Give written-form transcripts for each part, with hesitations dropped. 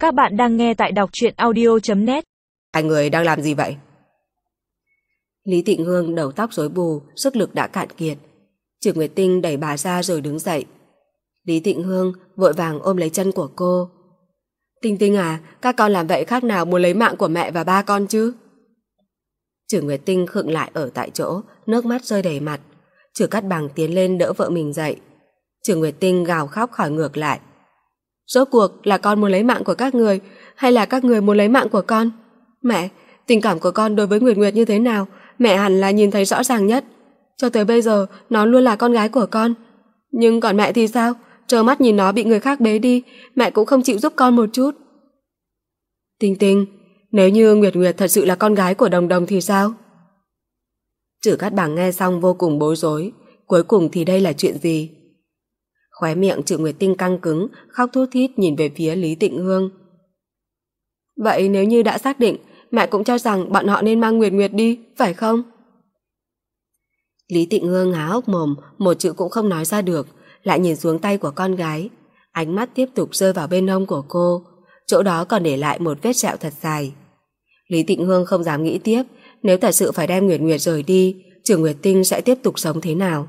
Các bạn đang nghe tại đọc truyện audio.net. Hai người đang làm gì vậy? Lý Tịnh Hương đầu tóc rối bù, sức lực đã cạn kiệt. Trừ Nguyệt Tinh đẩy bà ra rồi đứng dậy. Lý Tịnh Hương vội vàng ôm lấy chân của cô. Tinh Tinh à, các con làm vậy khác nào muốn lấy mạng của mẹ và ba con chứ? Trừ Nguyệt Tinh khựng lại ở tại chỗ, nước mắt rơi đầy mặt. Trừ Cát Bằng tiến lên đỡ vợ mình dậy. Trừ Nguyệt Tinh gào khóc hỏi ngược lại. Rốt cuộc là con muốn lấy mạng của các người hay là các người muốn lấy mạng của con? Mẹ, tình cảm của con đối với Nguyệt Nguyệt như thế nào, mẹ hẳn là nhìn thấy rõ ràng nhất. Cho tới bây giờ, nó luôn là con gái của con. Nhưng còn mẹ thì sao? Trơ mắt nhìn nó bị người khác bế đi, mẹ cũng không chịu giúp con một chút. Tinh Tinh, nếu như Nguyệt Nguyệt thật sự là con gái của Đồng Đồng thì sao? Trử Cát Bằng nghe xong vô cùng bối rối. Cuối cùng thì đây là chuyện gì? Khóe miệng Trử Nguyệt Tinh căng cứng, khóc thút thít nhìn về phía Lý Tịnh Hương. Vậy nếu như đã xác định, mẹ cũng cho rằng bọn họ nên mang Nguyệt Nguyệt đi, phải không? Lý Tịnh Hương há hốc mồm, một chữ cũng không nói ra được, lại nhìn xuống tay của con gái. Ánh mắt tiếp tục rơi vào bên hông của cô, chỗ đó còn để lại một vết sẹo thật dài. Lý Tịnh Hương không dám nghĩ tiếp, nếu thật sự phải đem Nguyệt Nguyệt rời đi, Trử Nguyệt Tinh sẽ tiếp tục sống thế nào?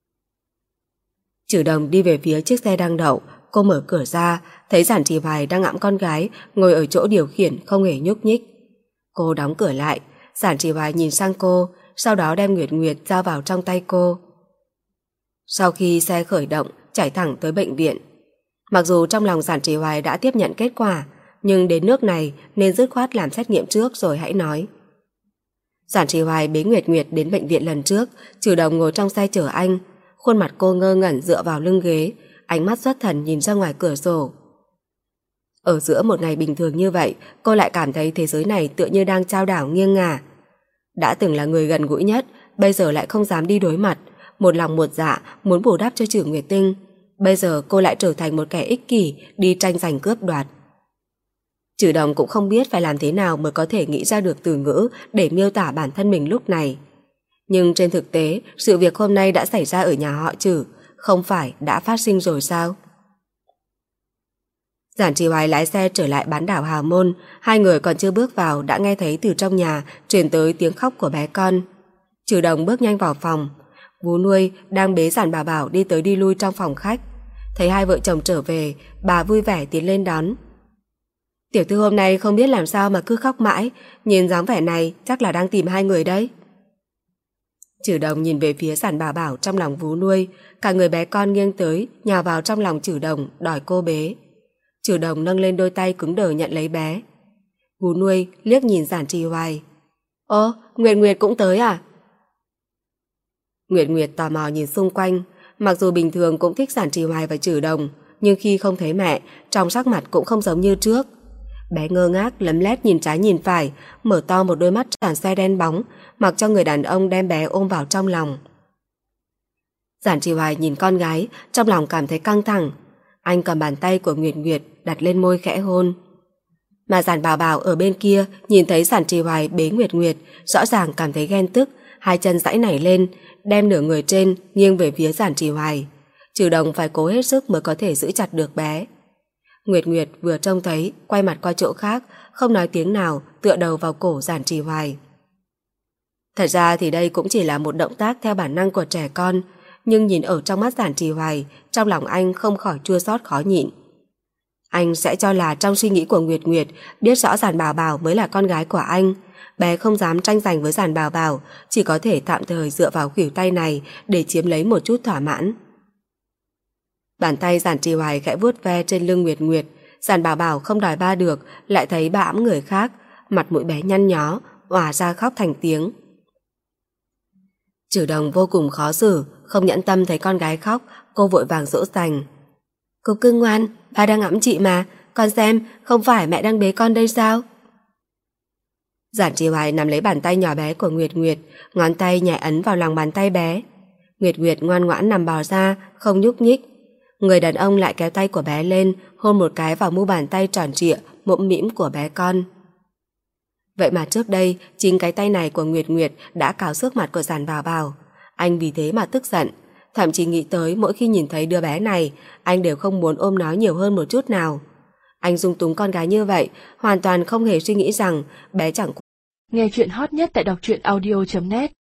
Trử Đồng đi về phía chiếc xe đang đậu, cô mở cửa ra, thấy Giản Trì Hoài đang ẵm con gái ngồi ở chỗ điều khiển không hề nhúc nhích. Cô đóng cửa lại, Giản Trì Hoài nhìn sang cô, sau đó đem Nguyệt Nguyệt giao vào trong tay cô. Sau khi xe khởi động, chạy thẳng tới bệnh viện. Mặc dù trong lòng Giản Trì Hoài đã tiếp nhận kết quả, nhưng đến nước này nên dứt khoát làm xét nghiệm trước rồi hãy nói. Giản Trì Hoài bế Nguyệt Nguyệt đến bệnh viện lần trước, Trử Đồng ngồi trong xe chở anh. Khuôn mặt cô ngơ ngẩn dựa vào lưng ghế, ánh mắt xuất thần nhìn ra ngoài cửa sổ. Ở giữa một ngày bình thường như vậy, cô lại cảm thấy thế giới này tựa như đang chao đảo nghiêng ngả. Đã từng là người gần gũi nhất, bây giờ lại không dám đi đối mặt, một lòng một dạ muốn bù đắp cho Trử Nguyệt Tinh. Bây giờ cô lại trở thành một kẻ ích kỷ đi tranh giành cướp đoạt. Trử Đồng cũng không biết phải làm thế nào mới có thể nghĩ ra được từ ngữ để miêu tả bản thân mình lúc này. Nhưng trên thực tế, sự việc hôm nay đã xảy ra ở nhà họ Trử, không phải đã phát sinh rồi sao? Giản Trì Hoài lái xe trở lại bán đảo Hào Môn, hai người còn chưa bước vào đã nghe thấy từ trong nhà truyền tới tiếng khóc của bé con. Trử Đồng bước nhanh vào phòng. Vú nuôi đang bế Giản Bảo Bảo đi tới đi lui trong phòng khách. Thấy hai vợ chồng trở về, bà vui vẻ tiến lên đón. Tiểu thư hôm nay không biết làm sao mà cứ khóc mãi, nhìn dáng vẻ này chắc là đang tìm hai người đấy. Trử Đồng nhìn về phía Giản Bảo Bảo trong lòng vú nuôi, cả người bé con nghiêng tới, nhào vào trong lòng Trử Đồng đòi cô bế. Trử Đồng nâng lên đôi tay cứng đờ nhận lấy bé. Vú nuôi liếc nhìn Giản Trì Hoài. Ồ, Nguyệt Nguyệt cũng tới à? Nguyệt Nguyệt tò mò nhìn xung quanh, mặc dù bình thường cũng thích Giản Trì Hoài và Trử Đồng, nhưng khi không thấy mẹ, trong sắc mặt cũng không giống như trước. Bé ngơ ngác lấm lét nhìn trái nhìn phải, mở to một đôi mắt tràn xoe đen bóng, mặc cho người đàn ông đem bé ôm vào trong lòng. Giản Trì Hoài nhìn con gái, trong lòng cảm thấy căng thẳng. Anh cầm bàn tay của Nguyệt Nguyệt đặt lên môi khẽ hôn. Mà Giản Bảo Bảo ở bên kia nhìn thấy Giản Trì Hoài bế Nguyệt Nguyệt, rõ ràng cảm thấy ghen tức, hai chân giãy nảy lên, đem nửa người trên nghiêng về phía Giản Trì Hoài. Trử Đồng phải cố hết sức mới có thể giữ chặt được bé. Nguyệt Nguyệt vừa trông thấy, quay mặt qua chỗ khác, không nói tiếng nào, tựa đầu vào cổ Giản Trì Hoài. Thật ra thì đây cũng chỉ là một động tác theo bản năng của trẻ con, nhưng nhìn ở trong mắt Giản Trì Hoài, trong lòng anh không khỏi chua xót khó nhịn. Anh sẽ cho là trong suy nghĩ của Nguyệt Nguyệt, biết rõ Giản Bảo Bảo mới là con gái của anh. Bé không dám tranh giành với Giản Bảo Bảo, chỉ có thể tạm thời dựa vào khuỷu tay này để chiếm lấy một chút thỏa mãn. Bàn tay Giản Trì Hoài khẽ vuốt ve trên lưng Nguyệt Nguyệt. Giản Bảo Bảo không đòi ba được, lại thấy ba ẵm người khác, mặt mũi bé nhăn nhó, òa ra khóc thành tiếng. Trử Đồng vô cùng khó xử, không nhẫn tâm thấy con gái khóc, cô vội vàng dỗ dành. Cô cưng ngoan, ba đang ẵm chị mà, con xem, không phải mẹ đang bế con đây sao? Giản Trì Hoài nắm lấy bàn tay nhỏ bé của Nguyệt Nguyệt, ngón tay nhẹ ấn vào lòng bàn tay bé. Nguyệt Nguyệt ngoan ngoãn nằm bò ra, không nhúc nhích. Người đàn ông lại kéo tay của bé lên, hôn một cái vào mu bàn tay tròn trịa, mũm mĩm của bé con. Vậy mà trước đây, chính cái tay này của Nguyệt Nguyệt đã cào xước mặt của Giản Bảo Bảo. Anh vì thế mà tức giận, thậm chí nghĩ tới mỗi khi nhìn thấy đứa bé này, anh đều không muốn ôm nó nhiều hơn một chút nào. Anh dung túng con gái như vậy, hoàn toàn không hề suy nghĩ rằng bé chẳng. Nghe chuyện hot nhất tại đọc truyện audio.net